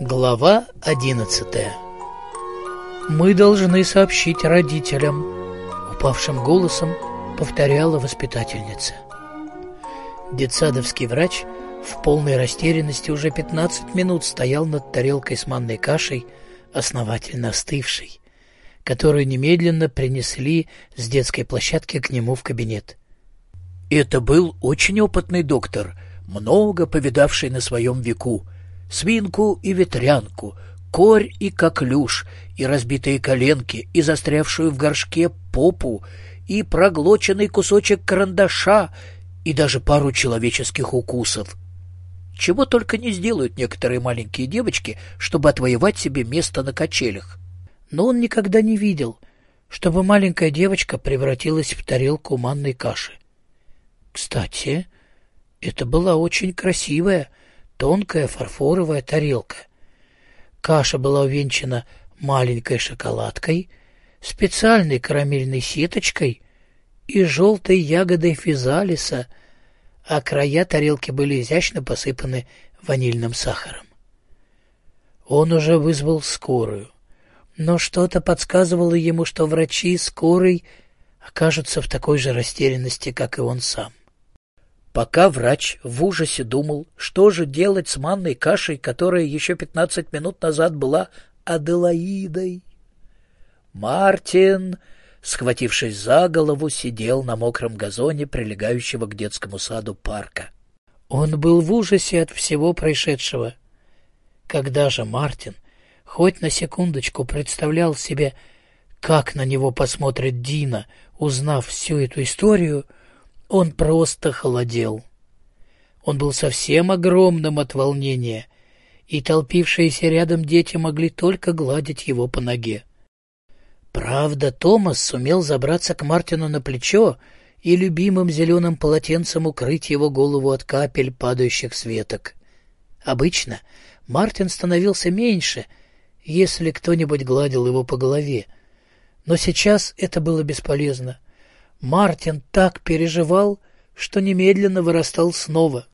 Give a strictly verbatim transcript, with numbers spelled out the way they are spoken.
Глава одиннадцатая. «Мы должны сообщить родителям», — упавшим голосом повторяла воспитательница. Детсадовский врач в полной растерянности уже пятнадцать минут стоял над тарелкой с манной кашей, основательно остывшей, которую немедленно принесли с детской площадки к нему в кабинет. Это был очень опытный доктор, много повидавший на своем веку. Свинку и ветрянку, корь и коклюш, и разбитые коленки, и застрявшую в горшке попу, и проглоченный кусочек карандаша, и даже пару человеческих укусов. Чего только не сделают некоторые маленькие девочки, чтобы отвоевать себе место на качелях. Но он никогда не видел, чтобы маленькая девочка превратилась в тарелку манной каши. Кстати, это была очень красивая, тонкая фарфоровая тарелка. Каша была увенчана маленькой шоколадкой, специальной карамельной сеточкой и желтой ягодой физалиса, а края тарелки были изящно посыпаны ванильным сахаром. Он уже вызвал скорую, но что-то подсказывало ему, что врачи скорой окажутся в такой же растерянности, как и он сам. Пока врач в ужасе думал, что же делать с манной кашей, которая еще пятнадцать минут назад была Аделаидой, Мартин, схватившись за голову, сидел на мокром газоне, прилегающего к детскому саду парка. Он был в ужасе от всего происшедшего. Когда же Мартин хоть на секундочку представлял себе, как на него посмотрит Дина, узнав всю эту историю, он просто холодел. Он был совсем огромным от волнения, и толпившиеся рядом дети могли только гладить его по ноге. Правда, Томас сумел забраться к Мартину на плечо и любимым зеленым полотенцем укрыть его голову от капель, падающих с веток. Обычно Мартин становился меньше, если кто-нибудь гладил его по голове, но сейчас это было бесполезно. Мартин так переживал, что немедленно вырастал снова.